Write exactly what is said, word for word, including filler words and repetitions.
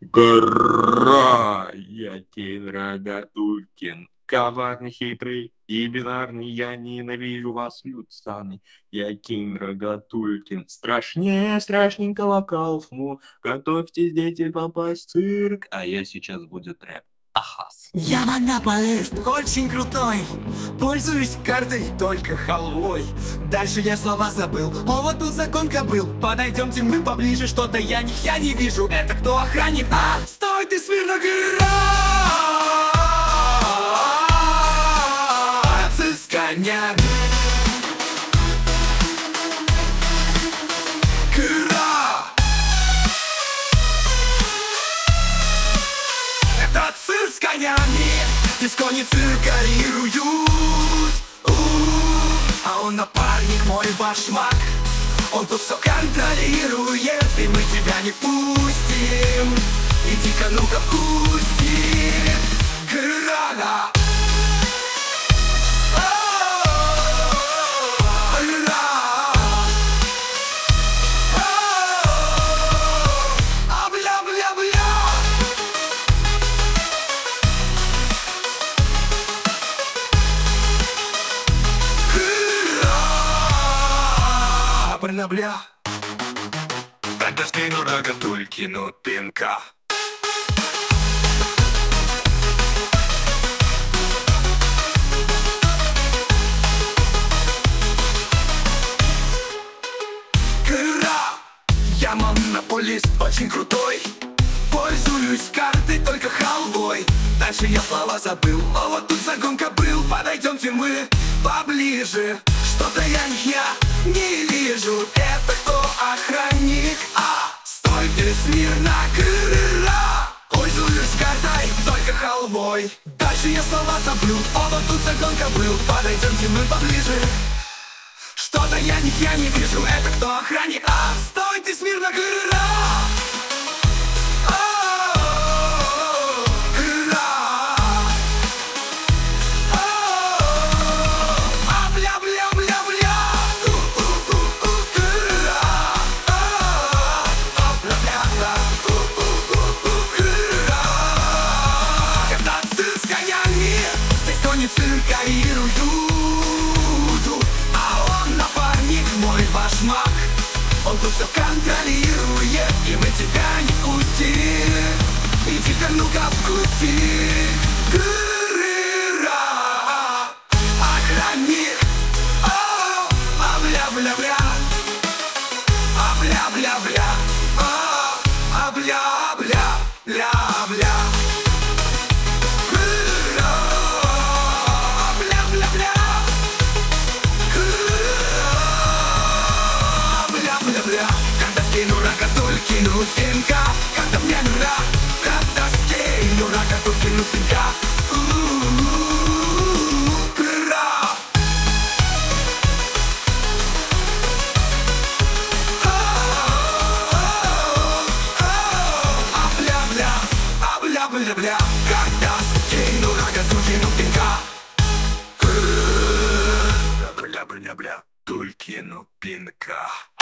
Гора! Я Тин Рогатулькин, коварный, хитрый и бинарный. Я ненавижу вас, Люцаны. Я Тин Рогатулькин, страшнее страшненького Кауфму. Готовьтесь, дети, попасть в цирк. А я сейчас будет рэп. Ахас. Я монополист, очень крутой. Пользуюсь картой только халвой. Дальше я слова забыл. О, вот тут закон кобыл. Подойдемте мы поближе, что-то я не, я не вижу. Это кто охранник? А, стой ты, смирно, гора! С коня. Гора! Это цирк с конями. Здесь кони циркулируют. У-у-у. А он напарник мой башмак. Он тут все контролирует. И мы тебя не пустим. Иди-ка, ну-ка, пусти. Града. Бля. Это скину Рогатулькину пинка. Гора! Я монополист, очень крутой. Пользуюсь картой только халвой. Дальше я слова забыл. О, вот тут загонка был. Подойдемте мы поближе. Что-то я не я не вижу. Это кто охранник? А, стойте смирно, гора! Пользуюсь картой только халвой. Дальше я слова забыл. О, вот тут загонка был. Подойдемте мы поближе. Что-то я не я не вижу. Это кто охранник? А, стойте смирно, гора! Циркулируют, а он напарник мой башмак. Он тут все контролирует, и мы тебя не пустим. Иди-ка, ну-ка, вкуси. Гора, охранник. О, а бля-бля-бля, а бля-бля-бля, а бля-бля-бля-бля. Когда скину Рогатулькину пинка, когда мне нужна, когда скину Рогатулькину пинка. Гора! А бля-бля, а бля-бля-бля, когда скину Рогатулькину пинка. Бля-бля-бля, Тулькину пинка.